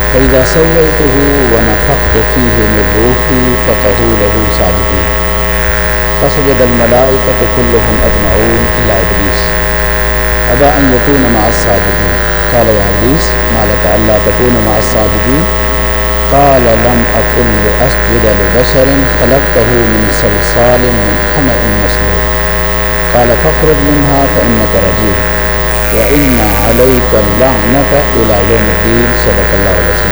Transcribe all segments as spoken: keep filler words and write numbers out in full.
فإذا سويته ونفخت فيه من روحي فقعوا له ساجدين فسجد الملائكة كلهم أجمعون إلا إبليس أبى أن يكون مع الساجدين قال يا إبليس ما لك ألا تكون مع الساجدين قال لم أكن لأسجد لبشر خلقته من صلصال من حمأ مسنون قال فاخرج منها فإنك رجيم وإن عليك اللعنة إلى يوم الدين صدق اللہ العظیم۔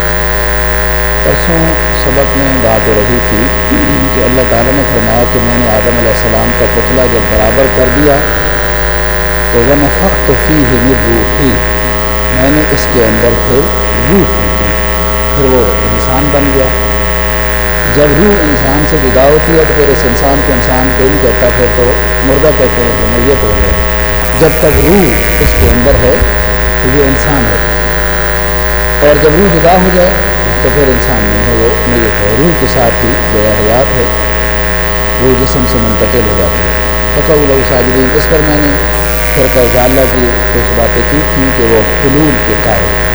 پرسوں سبق میں بات ہو رہی تھی کہ اللہ تعالیٰ نے فرمایا کہ میں نے آدم علیہ السلام کا پتلا جب برابر کر دیا تو وَنَفَخْتُ فِيهِ مِن رُوحِي، میں نے اس کے اندر پھر روح پھونکی، پھر وہ انسان بن گیا۔ جب روح انسان سے جدا ہوتی ہے تو پھر اس انسان کو انسان کوئی نہیں کہتا، پھر تو مردہ کہتے ہیں کہ میت ہو گیا۔ جب تک روح اس کے اندر ہے تو یہ انسان ہے، اور جب روح جدا ہو جائے تو پھر انسان نہیں ہے، وہ میت ہے۔ روح کے ساتھ ہی گویا حیات ہے، وہ جسم سے منتقل ہو جاتی ہے۔ فقعوا لہ ساجدین، اس پر میں نے فرقہ ضالہ کی کچھ باتیں کی تھیں کہ وہ حلول کے قائل ہیں۔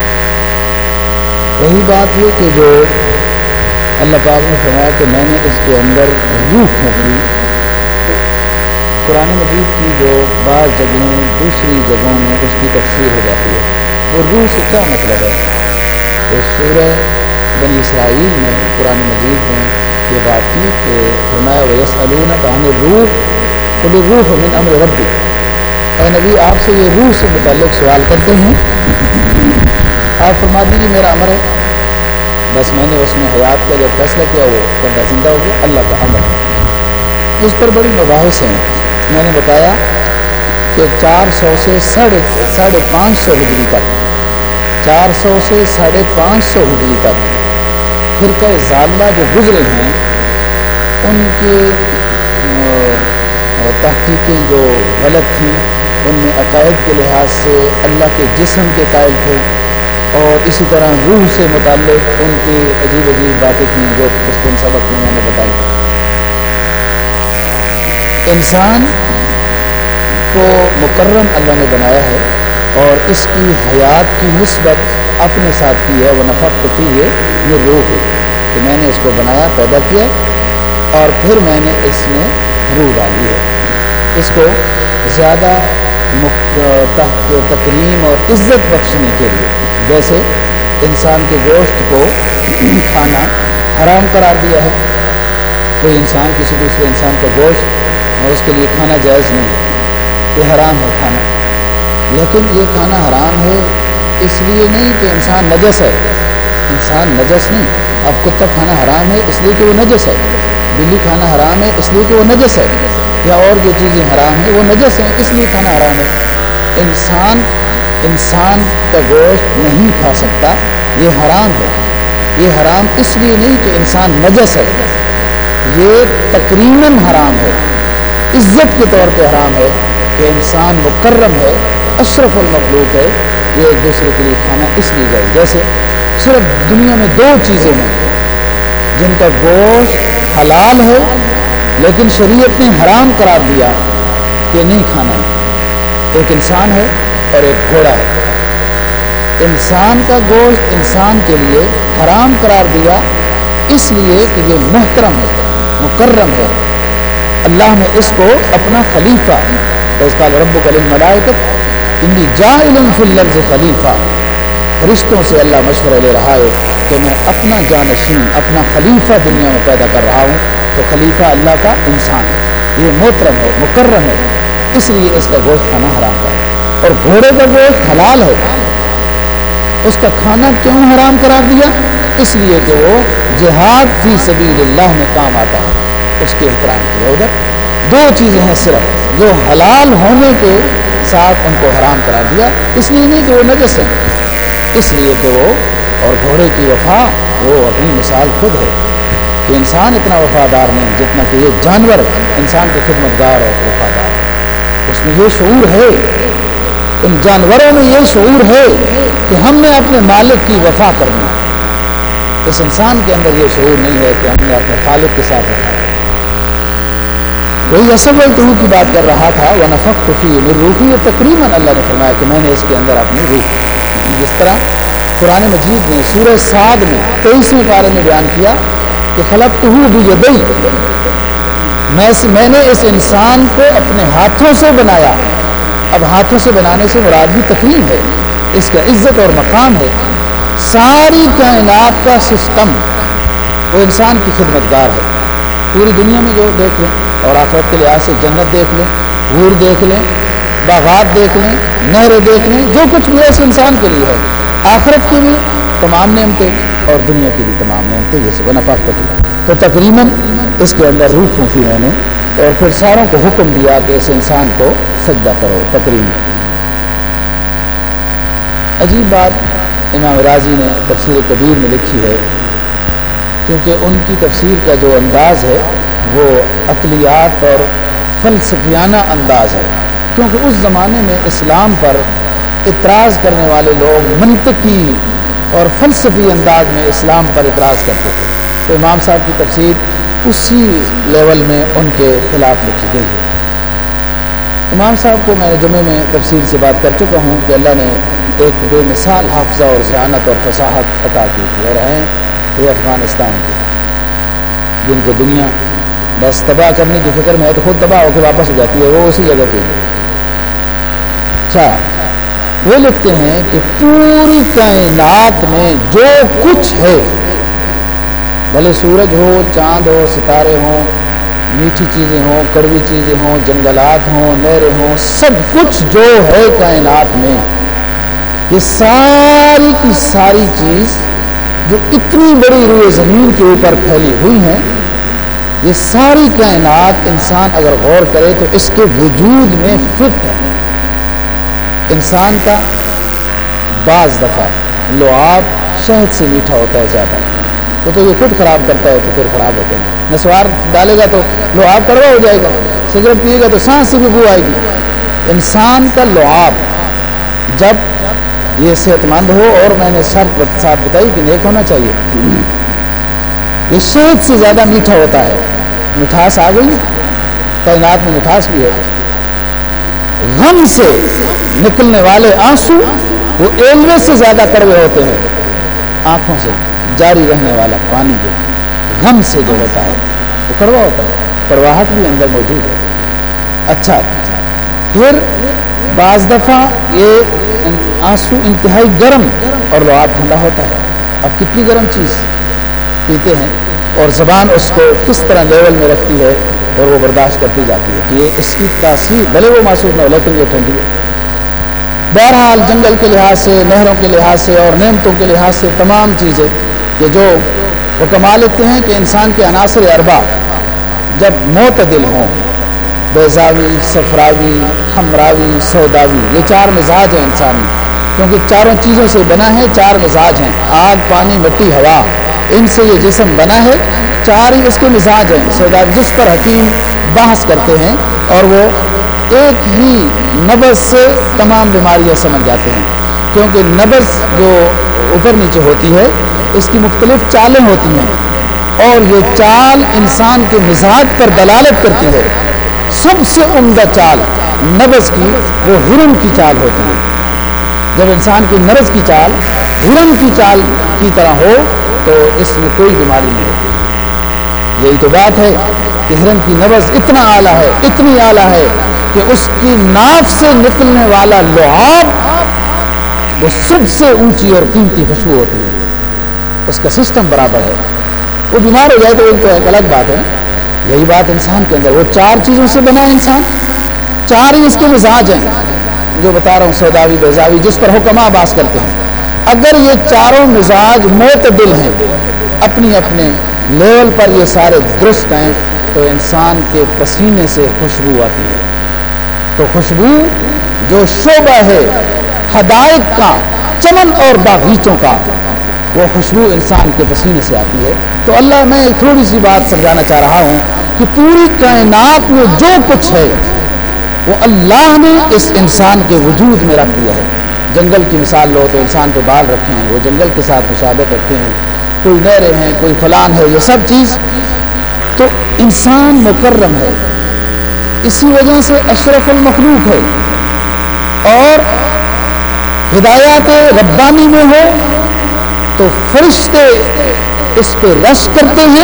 وہی بات یہ کہ جو اللہ پاک نے فرمایا کہ میں نے اس کے اندر روح پھونکی، تو قرآن مجید کی جو بعض جگہیں دوسری جگہوں میں اس کی تفسیر ہو جاتی ہے، وہ روح سے کیا مطلب ہے؟ تو سورہ بنی اسرائیل میں قرآن مجید میں یہ بات کی کہ فرمایا وَيَسْأَلُونَكَ عَنِ الرُّوحِ قُلِ الرُّوحُ مِنْ أَمْرِ رَبِّكَ، اے نبی آپ سے یہ روح سے متعلق سوال کرتے ہیں، آپ فرما دیجیے میرا امر ہے، بس میں نے اس میں حیات کا جب فیصلہ کیا وہ بندہ زندہ ہو گیا، اللہ کا امر ہے۔ اس پر بڑی مباحث ہیں۔ میں نے بتایا کہ چار سو سے ساڑھے ساڑھے پانچ سو ہجری تک چار سو سے ساڑھے پانچ سو ہجری تک فرقہ ضالہ جو گزرے ہیں ان کے تحقیقیں جو غلط تھیں، ان میں عقائد کے لحاظ سے اللہ کے جسم کے قائل تھے، اور اسی طرح روح سے متعلق ان کی عجیب عجیب باتیں تھیں جو اس دن سبق میں میں نے بتائی۔ انسان کو مکرم اللہ نے بنایا ہے اور اس کی حیات کی نسبت اپنے ساتھ کی ہے، وَنَفَخْتُ فِيهِ مِن رُوحِي، کہ میں نے اس کو بنایا، پیدا کیا، اور پھر میں نے اس میں روح ڈالی ہے۔ اس کو زیادہ تکریم اور عزت بخشنے کے لیے، جیسے انسان کے گوشت کو کھانا حرام قرار دیا ہے، کوئی انسان کسی دوسرے انسان کا گوشت اور اس کے لیے کھانا جائز نہیں ہے، یہ حرام ہے کھانا، لیکن یہ کھانا حرام ہے اس لیے نہیں کہ انسان نجس ہے، انسان نجس نہیں۔ اب کتا کھانا حرام ہے اس لیے کہ وہ نجس ہے، بلی کھانا حرام ہے اس لیے کہ وہ نجس ہے، یا اور جو چیزیں حرام ہیں وہ نجس ہیں اس لیے کھانا حرام ہے۔ انسان انسان کا گوشت نہیں کھا سکتا، یہ حرام ہے۔ یہ حرام اس لیے نہیں کہ انسان نجس ہے، یہ تقریباً حرام ہے، عزت کے طور پہ حرام ہے کہ انسان مکرم ہے، اشرف المخلوق ہے، یہ ایک دوسرے کے لیے کھانا اس لیے جائز۔ جیسے صرف دنیا میں دو چیزیں ہیں جن کا گوشت حلال ہے لیکن شریعت نے حرام قرار دیا کہ نہیں کھانا ہے، ایک انسان ہے اور ایک گھوڑا ہے۔ انسان کا گوشت انسان کے لیے حرام قرار دیا اس لیے کہ یہ محترم ہے، مکرم ہے، اللہ نے اس کو اپنا خلیفہ، اس قال ربک للملائکۃ انی جاعل فی الارض خلیفہ، فرشتوں سے اللہ مشورہ لے رہا ہے کہ میں اپنا جانشین، اپنا خلیفہ دنیا میں پیدا کر رہا ہوں، تو خلیفہ اللہ کا انسان ہے، یہ محترم ہے، مکرم ہے، اس لیے اس کا گوشت کھانا حرام کرا۔ اور گھوڑے کا گوشت حلال ہے، اس کا کھانا کیوں حرام قرار دیا؟ اس لیے کہ وہ جہاد فی سبیل اللہ میں کام آتا ہے، اس کے احترام کیا۔ ادھر دو چیزیں ہیں صرف جو حلال ہونے کے ساتھ ان کو حرام قرار دیا، اس لیے نہیں کہ وہ نجس ہے، اس لیے کہ وہ، اور گھوڑے کی وفا وہ اپنی مثال خود ہے کہ انسان اتنا وفادار نہیں جتنا کہ یہ جانور انسان کے خدمتگار اور وفادار ہے، اس میں یہ شعور ہے، ان جانوروں میں یہ شعور ہے کہ ہم نے اپنے مالک کی وفا کرنا، اس انسان کے اندر یہ شعور نہیں ہے کہ ہم نے اپنے خالق کے ساتھ وفا کرنا۔ وہی اسولتہ کی بات کر رہا تھا، وَنَفَخْتُ فِيهِ مِن رُوحِي، تقریباً اللہ نے فرمایا کہ میں نے اس کے اندر اپنی روح، جس طرح قرآن مجید نے سورہ صاد میں تیئیسویں پارے میں بیان کیا کہ خلقتہ بیدی، میں میں نے اس انسان کو اپنے ہاتھوں سے بنایا. اب ہاتھوں سے بنانے سے مراد بھی تکریم ہے، اس کا عزت اور مقام ہے. ساری کائنات کا سسٹم وہ انسان کی خدمتگار ہے. پوری دنیا میں جو دیکھ لیں اور آخرت کے لحاظ سے جنت دیکھ لیں، حور دیکھ لیں، باغات دیکھ لیں، نہریں دیکھ لیں، جو کچھ بھی اس انسان کے لیے ہے، آخرت کی بھی تمام نعمتیں اور دنیا کی بھی تمام نعمتیں، جیسے ونفخت فیہ. تو تقریباً اس کے اندر روح پھونکی میں نے اور پھر ساروں کو حکم دیا کہ اس انسان کو سجدہ کرو. تقریباً عجیب بات امام رازی نے تفسیر کبیر میں لکھی ہے، کیونکہ ان کی تفسیر کا جو انداز ہے وہ عقلیات اور فلسفیانہ انداز ہے. کیونکہ اس زمانے میں اسلام پر اعتراض کرنے والے لوگ منطقی اور فلسفی انداز میں اسلام پر اعتراض کرتے تھے. تو امام صاحب کی تفسیر اسی لیول میں ان کے خلاف لکھی گئی ہے. امام صاحب کو میں نے جمعے میں تفسیر سے بات کر چکا ہوں کہ اللہ نے ایک بے مثال حافظہ اور ذہانت اور فصاحت عطا کی تھی، اور ہیں یہ افغانستان کے، جن کو دنیا بس تباہ کرنے کی فکر میں ہے تو خود تباہ ہو کے واپس ہو جاتی ہے، وہ اسی جگہ پہ. اچھا، وہ لکھتے ہیں کہ پوری کائنات میں جو کچھ ہے، بھلے سورج ہو، چاند ہو، ستارے ہوں، میٹھی چیزیں ہوں، کڑوی چیزیں ہوں، جنگلات ہوں، نہریں ہوں، سب کچھ جو ہے کائنات میں، یہ ساری کی ساری چیز جو اتنی بڑی روئے زمین کے اوپر پھیلی ہوئی ہیں، یہ ساری کائنات انسان اگر غور کرے تو اس کے وجود میں فٹ ہے. انسان کا بعض دفعہ لعاب شہد سے میٹھا ہوتا ہے زیادہ، تو تو یہ خود خراب کرتا ہے تو پھر خراب ہوتا ہے. نسوار ڈالے گا تو لعاب کڑوا ہو جائے گا، سگریٹ پیے گا تو سانس سے بھی بو آئے گی. انسان کا لعاب جب یہ صحت مند ہو، اور میں نے شرط ساتھ بتائی کہ نیک ہونا چاہیے، یہ شہد سے زیادہ میٹھا ہوتا ہے. مٹھاس آ گئی، کائنات میں مٹھاس بھی ہے. غم سے نکلنے والے آنسو وہ ایلوے سے زیادہ کڑوے ہوتے ہیں. آنکھوں سے جاری رہنے والا پانی جو غم سے جو ہوتا ہے وہ کڑوا ہوتا ہے، کڑواہٹ بھی اندر موجود ہے. اچھا، پھر بعض دفعہ یہ آنسو انتہائی گرم اور لعاب ٹھنڈا ہوتا ہے. اب کتنی گرم چیز پیتے ہیں اور زبان اس کو کس طرح لیول میں رکھتی ہے اور وہ برداشت کرتی جاتی ہے کہ یہ اس کی تاثیر بھلے وہ محسوس نہ ہو لیکن یہ ٹھنڈی ہے. بہرحال جنگل کے لحاظ سے، نہروں کے لحاظ سے اور نعمتوں کے لحاظ سے تمام چیزیں کہ جو وہ کما لیتے ہیں کہ انسان کے عناصر اربع جب معتدل ہوں، بیضاوی، صفراوی، حمراوی، سوداوی، یہ چار مزاج ہیں انسانی، کیونکہ چاروں چیزوں سے بنا ہے. چار مزاج ہیں، آگ، پانی، مٹی، ہوا، ان سے یہ جسم بنا ہے. چار ہی اس کے مزاج ہیں سوداوی، جس پر حکیم بحث کرتے ہیں، اور وہ ایک ہی نبض سے تمام بیماریاں سمجھ جاتے ہیں. کیونکہ نبض جو اوپر نیچے ہوتی ہے اس کی مختلف چالیں ہوتی ہیں، اور یہ چال انسان کے مزاج پر دلالت کرتی ہے. سب سے عمدہ چال نبض کی وہ ہرن کی چال ہوتی ہے. جب انسان کی نبض کی چال ہرن کی چال کی طرح ہو تو اس میں کوئی بیماری نہیں ہوتی. یہی تو بات ہے کہ ہرن کی نبض اتنا اعلیٰ ہے، اتنی اعلیٰ ہے کہ اس کی ناف سے نکلنے والا لعاب وہ سب سے اونچی اور قیمتی خوشبو ہوتی ہے. اس کا سسٹم برابر ہے. وہ بیمار ہو جائے تو ان کو ایک الگ بات ہے. یہی بات انسان کے اندر، وہ چار چیزوں سے بنا ہے انسان، چار ہی اس کے مزاج ہیں جو بتا رہا ہوں، سوداوی، بیضاوی، جس پر حکما باس کرتے ہیں. اگر یہ چاروں مزاج معتدل ہیں، اپنی اپنے لیول پر یہ سارے درست ہیں، تو انسان کے پسینے سے خوشبو آتی ہے. تو خوشبو جو شعبہ ہے حدائق کا، چمن اور باغیچوں کا، وہ خوشبو انسان کے پسینے سے آتی ہے. تو اللہ، میں تھوڑی سی بات سمجھانا چاہ رہا ہوں کہ پوری کائنات میں جو کچھ ہے وہ اللہ نے اس انسان کے وجود میں رکھ دیا ہے. جنگل کی مثال لو تو انسان پہ بال رکھے ہیں، وہ جنگل کے ساتھ مشابہت رکھتے ہیں. کوئی نہریں ہیں، کوئی فلان ہے، یہ سب چیز تو انسان مکرم ہے، اسی وجہ سے اشرف المخلوق ہے. اور ہدایات ربانی میں ہو تو فرشتے اس پہ رش کرتے ہیں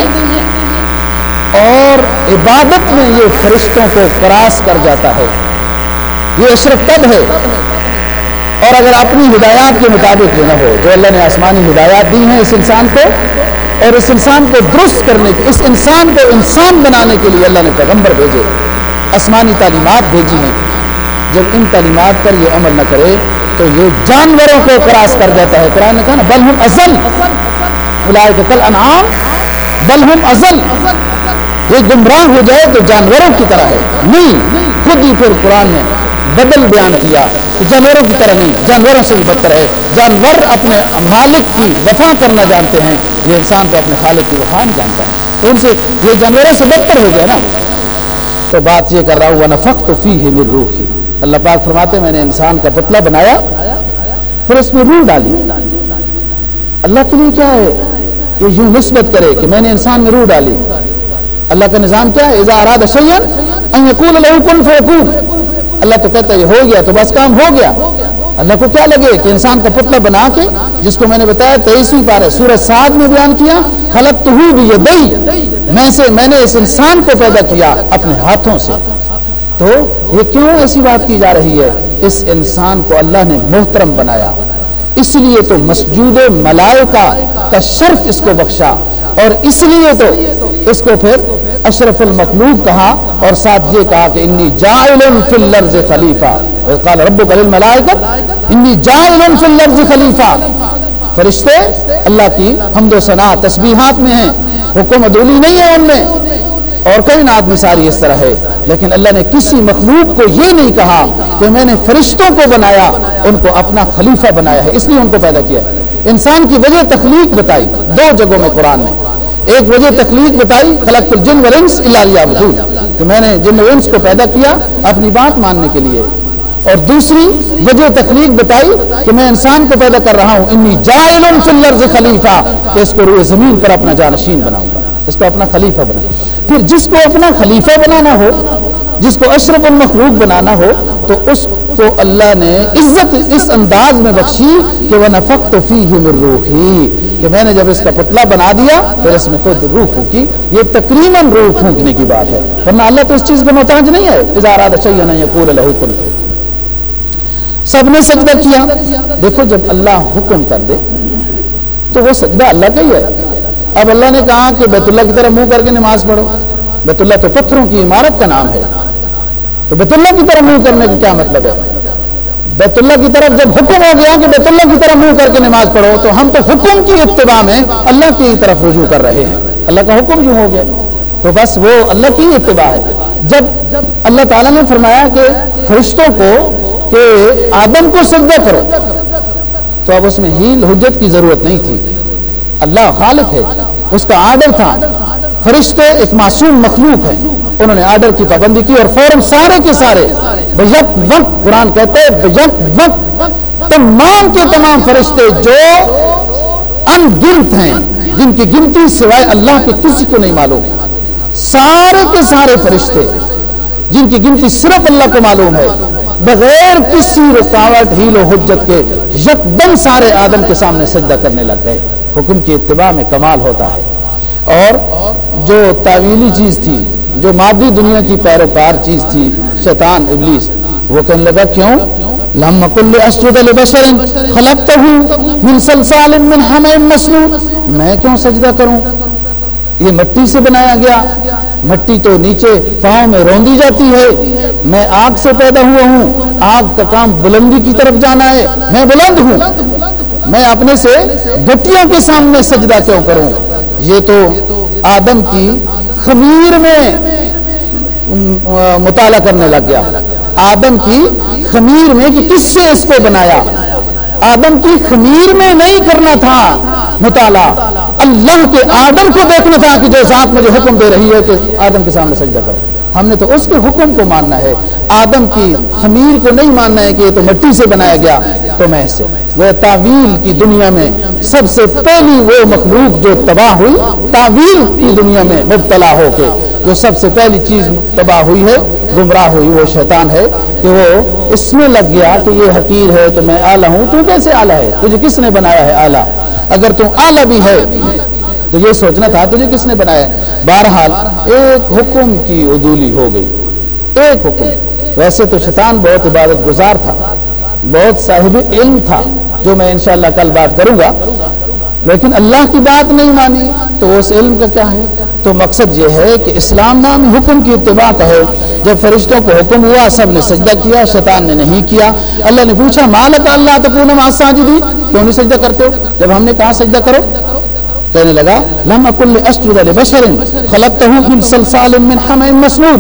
اور عبادت میں یہ فرشتوں کو کراس کر جاتا ہے. یہ اشرف تب ہے. اور اگر اپنی ہدایات کے مطابق یہ نہ ہو جو اللہ نے آسمانی ہدایات دی ہیں اس انسان کو, اور اس انسان کو درست کرنے کے, اس انسان کو انسان بنانے کے لیے اللہ نے پیغمبر بھیجے, آسمانی تعلیمات بھیجی ہیں, جب ان تعلیمات پر یہ عمل نہ کرے تو یہ جانوروں کو کراس کر جاتا ہے. قرآن نے کہا نا بل ہم ازل اولئک کالانعام بل ہم ازل, یہ گمراہ ہو جائے تو جانوروں کی طرح ہے. نہیں, خود ہی پھر قرآن نے بدل بیان کیا کہ جانوروں کی طرح نہیں, جانوروں سے بھی بدتر ہے. جانور اپنے مالک کی وفا کرنا جانتے ہیں, یہ انسان تو اپنے خالق کی وفا نہیں جانتا, تو ان سے یہ جانوروں سے بدتر ہو گیا نا. تو بات یہ کر رہا ہوں وَنَفَخْتُ فِيهِ مِن رُوحِي, اللہ پاک فرماتے میں نے انسان کا پتلا بنایا پھر اس میں روح ڈالی. اللہ کے لیے کیا ہے کہ یوں نسبت کرے کہ میں نے انسان میں روح ڈالی. اللہ کا نظام کیا ہے, اذا اراد شیئا ان یقول له کن فیکون. اللہ تو کہتا ہے یہ ہو گیا تو بس کام ہو گیا. اللہ کو کیا لگے کہ انسان کا پتلا بنا کے, جس کو میں نے بتایا تیئیسویں پارے سورہ صاد میں بیان کیا, خلقتہ بیدی, میں سے میں نے اس انسان کو پیدا کیا اپنے ہاتھوں سے. تو یہ کیوں ایسی بات کی جا رہی ہے, اس انسان کو اللہ نے محترم بنایا, اس لیے تو مسجود ملائکہ کا شرف اس کو بخشا, اور اس لیے تو اس کو پھر اشرف المخلوق کہا, اور ساتھ یہ کہا کہ انی جاعل فی الارض خلیفہ, قال ربک للملائکۃ انی جاعل فی الارض خلیفہ. فرشتے اللہ کی حمد و ثنا تسبیحات میں ہیں, حکم عدولی نہیں ہے ان میں, اور کئی نعت مثالی اس طرح ہے, لیکن اللہ نے کسی مخلوق کو یہ نہیں کہا کہ میں نے فرشتوں کو بنایا, ان کو اپنا خلیفہ بنایا ہے, اس لیے ان کو پیدا کیا. انسان کی وجہ تخلیق بتائی دو جگہوں میں قرآن میں. ایک وجہ تخلیق بتائی خلقت الجن والانس الا لیعبدون, کہ میں نے جن و انس کو پیدا کیا اپنی بات ماننے کے لیے, اور دوسری وجہ تخلیق بتائی کہ میں انسان کو پیدا کر رہا ہوں انی جاعل فی الارض خلیفہ, کہ اس کو روئے زمین پر اپنا جانشین بناؤں گا, اس کو اپنا خلیفہ بناؤں. پھر جس کو اپنا خلیفہ بنانا ہو, جس کو اشرف المخلوق بنانا ہو, تو اس کو اللہ نے عزت اس انداز میں بخشی کہ وَنَفَخْتُ فِيهِ مِن رُوحِي, کہ میں نے جب اس کا پتلا بنا دیا پھر اس میں خود روح پھونکی. یہ تقریباً روح پھونکنے کی بات ہے, ورنہ اللہ تو اس چیز کا محتاج نہیں ہے. اذا اراد شیئا ان یقول له کن. سب نے سجدہ کیا. دیکھو جب اللہ حکم کر دے تو وہ سجدہ اللہ کا ہی ہے. اب اللہ نے کہا کہ بیت اللہ کی طرف منہ کر کے نماز پڑھو, بیت اللہ تو پتھروں کی عمارت کا نام ہے, تو بیت اللہ کی طرف منہ کرنے کا کیا مطلب ہے؟ بیت اللہ کی طرف جب حکم ہو گیا کہ بیت اللہ کی طرف منہ کر کے نماز پڑھو, تو ہم تو حکم کی اتباع میں اللہ کی طرف رجوع کر رہے ہیں. اللہ کا حکم جو ہو گیا تو بس وہ اللہ کی اتباع ہے. جب اللہ تعالیٰ نے فرمایا کہ فرشتوں کو کہ آدم کو سجدہ کرو, تو اب اس میں ہیل حجت کی ضرورت نہیں تھی. اللہ خالق ہے, اس کا آرڈر تھا. فرشتے ایک معصوم مخلوق ہیں, انہوں نے آرڈر کی پابندی کی اور فوراً سارے کے سارے بیک وقت, قرآن کہتے ہیں بیک وقت تمام کے تمام فرشتے جو ان گنت ہیں, جن کی گنتی سوائے اللہ کے کسی کو نہیں معلوم, سارے کے سارے فرشتے جن کی گنتی صرف اللہ کو معلوم ہے, بغیر کسی رکاوٹ ہیل و حجت کے یکدم سارے آدم کے سامنے سجدہ کرنے لگ گئے. حکم کی اتباع میں کمال ہوتا ہے. اور جو تعویلی چیز تھی, جو مادی دنیا کی پیروکار چیز تھی, شیطان ابلیس, وہ کہنے لگا کیوں لم اقل اسجد لبشر خلقته من صلصال من حمأ مسنون, میں کیوں سجدہ کروں, یہ مٹی سے بنایا گیا, مٹی تو نیچے پاؤں میں روندی جاتی ہے, میں آگ سے پیدا ہوا ہوں, آگ کا کام بلندی کی طرف جانا ہے, میں بلند ہوں, میں اپنے سے گٹیوں کے سامنے سجدہ کیوں کروں. یہ تو آدم کی خمیر میں مطالعہ کرنے لگ گیا, آدم کی خمیر میں کہ کس سے اس کو بنایا. آدم کی خمیر میں نہیں کرنا تھا مطالعہ, اللہ کے آدم کو دیکھنا تھا کہ جو ذات مجھے حکم دے رہی ہے کہ آدم کے سامنے سجدہ کرو. ہم نے تو اس کے حکم کو ماننا ہے, آدم کی خمیر کو نہیں ماننا ہے کہ یہ تو مٹی سے بنایا گیا تو میں سے. وہ تعویل کی دنیا میں سب سے پہلی وہ مخلوق جو تباہ ہوئی, تعویل کی دنیا میں مبتلا ہو کے جو سب سے پہلی چیز تباہ ہوئی ہے, گمراہ ہوئی, وہ شیطان ہے. کہ وہ اس میں لگ گیا کہ یہ حقیر ہے تو میں اعلیٰ ہوں, تو کیسے اعلیٰ ہے, تجھے کس نے بنایا ہے اعلیٰ. اگر تو اعلیٰ بھی ہے تو یہ سوچنا تھا تجھے کس نے بنایا. بہرحال ایک حکم کی عدولی ہو گئی, ایک حکم. ویسے تو شیطان بہت عبادت گزار تھا, بہت صاحب علم تھا, جو میں انشاءاللہ کل بات کروں گا, لیکن اللہ کی بات نہیں مانی تو اس علم کا کیا ہے. تو مقصد یہ ہے کہ اسلام نام حکم کی اتباع کا ہے. جب فرشتوں کو حکم ہوا سب نے سجدہ کیا, شیطان نے نہیں کیا. اللہ نے پوچھا مالک اللہ تکون مع الساجدین, کیوں نہیں سجدہ کرتے ہو جب ہم نے کہا سجدہ کرو. کہنے لگا لم اکن لاسجد لبشر خلقته من صلصال من حمأ مسنون,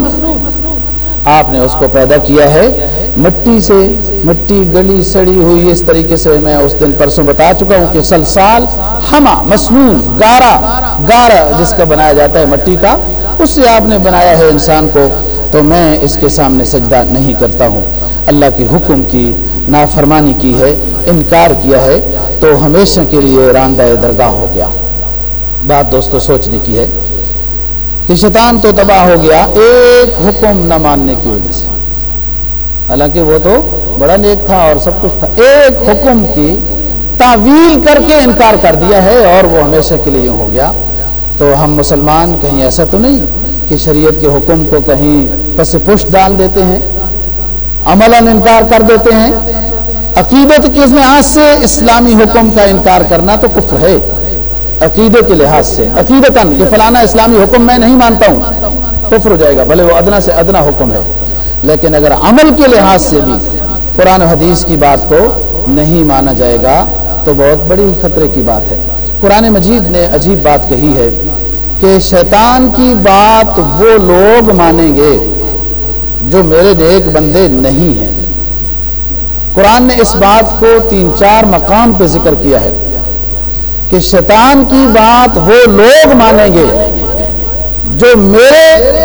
آپ نے اس کو پیدا کیا ہے مٹی سے, مٹی گلی سڑی ہوئی. اس طریقے سے میں اس دن پرسوں بتا چکا ہوں کہ سلسال حما مسنون, گارا گارا جس کا بنایا جاتا ہے مٹی کا, اس سے آپ نے بنایا ہے انسان کو. تو میں اس کے سامنے سجدہ نہیں کرتا ہوں. اللہ کے حکم کی نافرمانی کی ہے, انکار کیا ہے, تو ہمیشہ کے لیے راندہ درگاہ ہو گیا. بات دوستو سوچنے کی ہے کہ شیطان تو تباہ ہو گیا ایک حکم نہ ماننے کی وجہ سے. حالانکہ وہ تو بڑا نیک تھا اور سب کچھ تھا, ایک حکم کی تعویل کر کے انکار کر دیا ہے اور وہ ہمیشہ کے لیے ہو گیا. تو ہم مسلمان کہیں ایسا تو نہیں کہ شریعت کے حکم کو کہیں پس پشت ڈال دیتے ہیں, عملاً انکار کر دیتے ہیں. عقیدت کے لحاظ سے اسلامی حکم کا انکار کرنا تو کفر ہے. عقیدے کے لحاظ سے عقیدتاً کہ فلانا اسلامی حکم میں نہیں مانتا ہوں, کفر ہو جائے گا, بھلے وہ ادنا سے ادنا حکم ہے. لیکن اگر عمل کے لحاظ سے بھی قرآن و حدیث کی بات کو نہیں مانا جائے گا تو بہت بڑی خطرے کی بات ہے. قرآن مجید نے عجیب بات کہی ہے کہ شیطان کی بات وہ لوگ مانیں گے جو میرے نیک بندے نہیں ہیں. قرآن نے اس بات کو تین چار مقام پہ ذکر کیا ہے کہ شیطان کی بات وہ لوگ مانیں گے جو میرے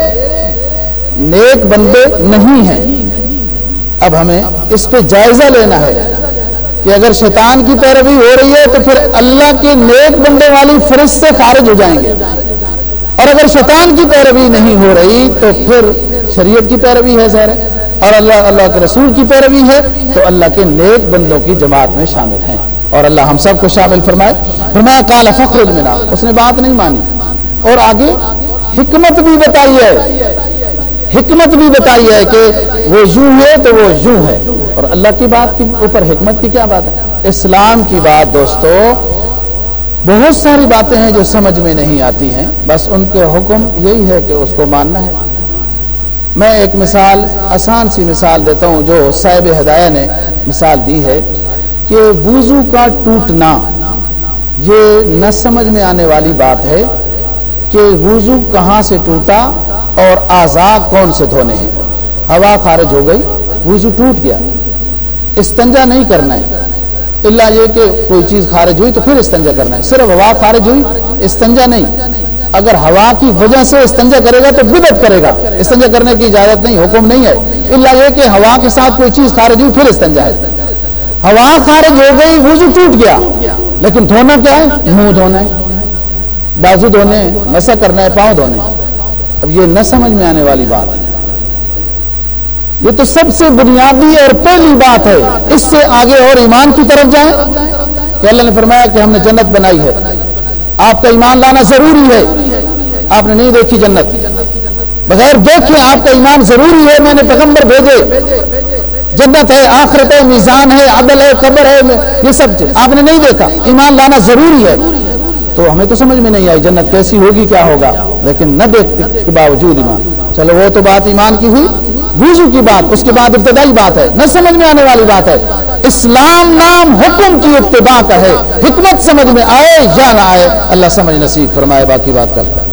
نیک بندے نہیں ہیں. اب ہمیں اس پہ جائزہ لینا ہے کہ اگر شیطان کی پیروی ہو رہی ہے تو پھر اللہ کے نیک بندے والی فرض سے خارج ہو جائیں گے, اور اگر شیطان کی پیروی نہیں ہو رہی تو پھر شریعت کی پیروی ہے ظاہر ہے, اور اللہ اللہ کے رسول کی پیروی ہے تو اللہ کے نیک بندوں کی جماعت میں شامل ہیں. اور اللہ ہم سب کو شامل فرمائے. فرمایا قال فخرج منها, اس نے بات نہیں مانی. اور آگے حکمت بھی بتائی ہے, حکمت بھی بتائی ہے کہ وہ یوں ہے تو وہ یوں ہے. اور اللہ کی بات کے اوپر حکمت کی کیا بات ہے. اسلام کی بات دوستو بہت ساری باتیں ہیں جو سمجھ میں نہیں آتی ہیں, بس ان کے حکم یہی ہے کہ اس کو ماننا ہے. میں ایک مثال, آسان سی مثال دیتا ہوں جو صاحب ہدایہ نے مثال دی ہے کہ وضو کا ٹوٹنا یہ نہ سمجھ میں آنے والی بات ہے کہ وضو کہاں سے ٹوٹا اور اعضاء کون سے دھونے ہیں. ہوا خارج ہو گئی, وضو ٹوٹ گیا, استنجا نہیں کرنا ہے الا یہ کہ کوئی چیز خارج ہوئی تو پھر استنجا کرنا ہے. صرف ہوا خارج ہوئی استنجا نہیں. اگر ہوا کی وجہ سے استنجا کرے گا تو بدعت کرے گا, استنجا کرنے کی اجازت نہیں, حکم نہیں ہے الا یہ کہ ہوا کے ساتھ کوئی چیز خارج ہوئی پھر استنجا ہے. ہوا خارج ہو گئی, وضو ٹوٹ گیا, لیکن دھونا کیا ہے, منہ دھونا ہے, بازو دھونے, مسح کرنا ہے, پاؤں دھونے. اب یہ نہ سمجھ میں آنے والی بات ہے, یہ تو سب سے بنیادی اور پہلی بات ہے. اس سے آگے اور ایمان کی طرف جائیں کہ اللہ نے فرمایا کہ ہم نے جنت بنائی ہے, آپ کا ایمان لانا ضروری ہے. آپ نے نہیں دیکھی جنت, بغیر دیکھے آپ کا ایمان ضروری ہے. میں نے پیغمبر بھیجے, جنت ہے, آخرت ہے, میزان ہے, عدل ہے, قبر ہے, یہ سب چیز آپ نے نہیں دیکھا, ایمان لانا ضروری ہے. تو ہمیں تو سمجھ میں نہیں آئی جنت کیسی ہوگی, کیا ہوگا, لیکن نہ دیکھتے کے باوجود ایمان. چلو وہ تو بات ایمان کی ہوئی. وضو کی بات اس کے بعد ابتدائی بات ہے, نہ سمجھ میں آنے والی بات ہے. اسلام نام حکم کی اتباع کا ہے, حکمت سمجھ میں آئے یا نہ آئے, اللہ سمجھ نصیب فرمائے. باقی بات کرتا ہے.